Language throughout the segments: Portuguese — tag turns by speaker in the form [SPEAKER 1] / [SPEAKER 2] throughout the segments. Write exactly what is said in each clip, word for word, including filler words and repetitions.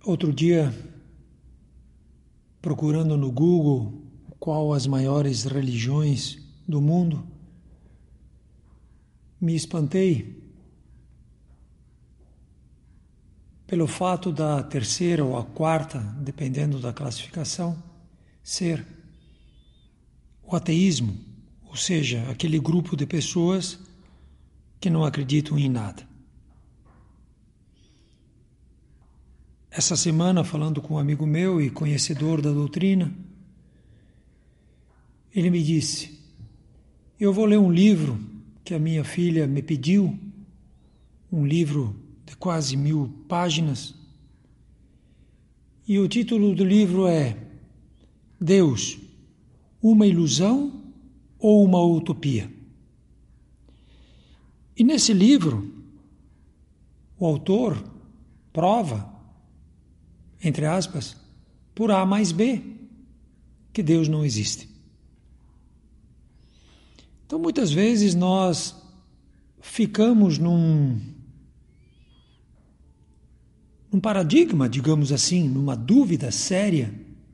[SPEAKER 1] Outro dia, procurando no Google qual as maiores religiões do mundo, me espantei pelo fato da terceira ou a quarta, dependendo da classificação, ser o ateísmo, ou seja, aquele grupo de pessoas que não acreditam em nada. Essa semana, falando com um amigo meu e conhecedor da doutrina, ele me disse: eu vou ler um livro que a minha filha me pediu, um livro de quase mil páginas, e o título do livro é Deus, uma ilusão ou uma utopia? E nesse livro, o autor prova, entre aspas, por A mais B, que Deus não existe. Então, muitas vezes nós ficamos num, num paradigma, digamos assim, numa dúvida séria,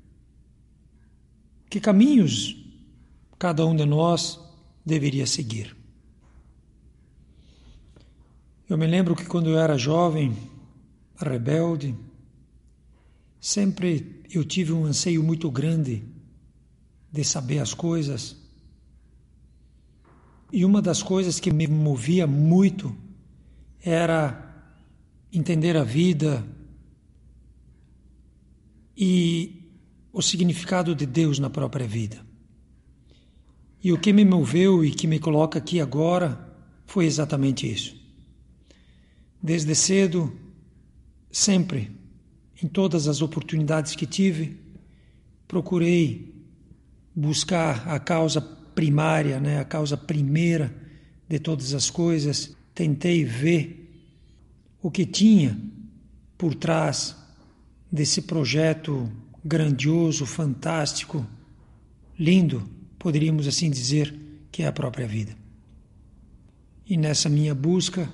[SPEAKER 1] que caminhos cada um de nós deveria seguir. Eu me lembro que quando eu era jovem, rebelde, sempre eu tive um anseio muito grande de saber as coisas. E uma das coisas que me movia muito era entender a vida e o significado de Deus na própria vida. E o que me moveu e que me coloca aqui agora foi exatamente isso. Desde cedo, sempre, em todas as oportunidades que tive, procurei buscar a causa primária, né, a causa primeira de todas as coisas. Tentei ver o que tinha por trás desse projeto grandioso, fantástico, lindo, poderíamos assim dizer, que é a própria vida. E nessa minha busca,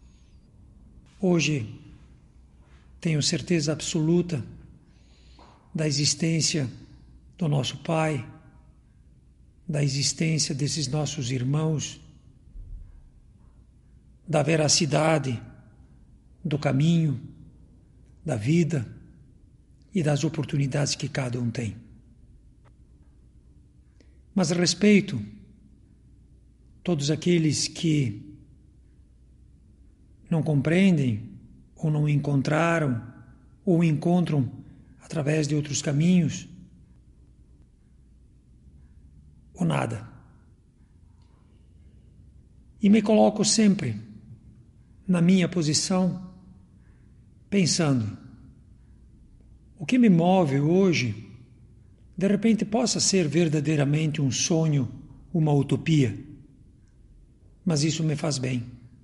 [SPEAKER 1] hoje tenho certeza absoluta da existência do nosso Pai, da existência desses nossos irmãos, da veracidade do caminho, da vida e das oportunidades que cada um tem. Mas respeito todos aqueles que não compreendem ou não encontraram ou encontram através de outros caminhos ou nada. E me coloco sempre na minha posição, pensando, o que me move hoje, de repente possa ser verdadeiramente um sonho, uma utopia, mas isso me faz bem.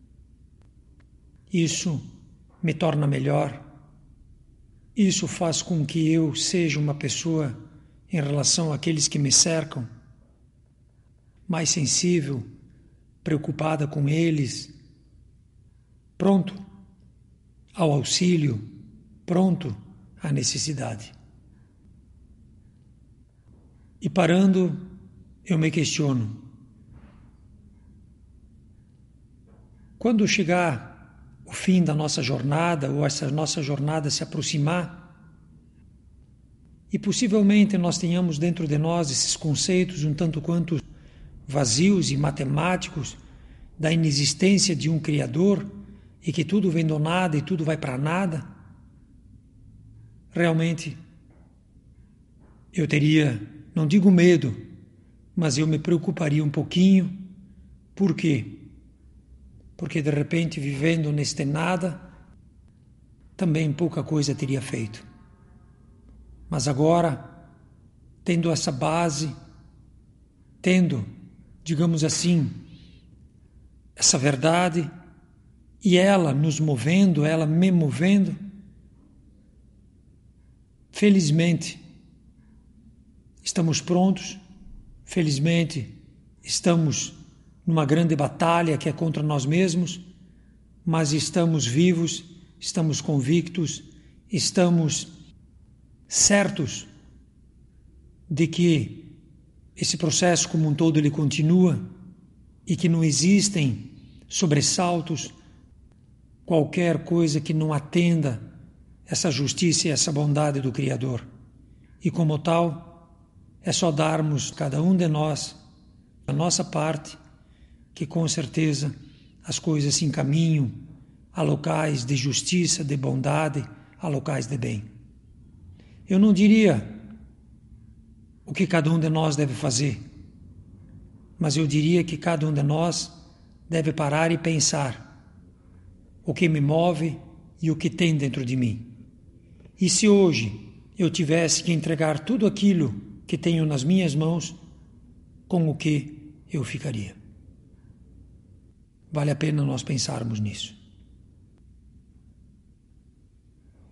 [SPEAKER 1] Isso me torna melhor. Isso faz com que eu seja uma pessoa, em relação àqueles que me cercam, mais sensível, preocupada com eles, pronto ao auxílio, pronto à necessidade. E parando, eu me questiono: quando chegar o fim da nossa jornada, ou essa nossa jornada se aproximar, e possivelmente nós tenhamos dentro de nós esses conceitos um tanto quanto vazios e matemáticos da inexistência de um Criador e que tudo vem do nada e tudo vai para nada, realmente eu teria, não digo medo, mas eu me preocuparia um pouquinho. Por quê? Porque de repente, vivendo neste nada, também pouca coisa teria feito. Mas agora, tendo essa base, tendo, digamos assim, essa verdade, e ela nos movendo, ela me movendo, felizmente, estamos prontos, felizmente, estamos numa grande batalha que é contra nós mesmos, mas estamos vivos, estamos convictos estamos certos de que esse processo como um todo ele continua e que não existem sobressaltos, qualquer coisa que não atenda essa justiça e essa bondade do Criador. E como tal, é só darmos cada um de nós a nossa parte, que com certeza as coisas se encaminham a locais de justiça, de bondade, a locais de bem. Eu não diria o que cada um de nós deve fazer, mas eu diria que cada um de nós deve parar e pensar o que me move e o que tem dentro de mim. E se hoje eu tivesse que entregar tudo aquilo que tenho nas minhas mãos, com o que eu ficaria? Vale a pena nós pensarmos nisso.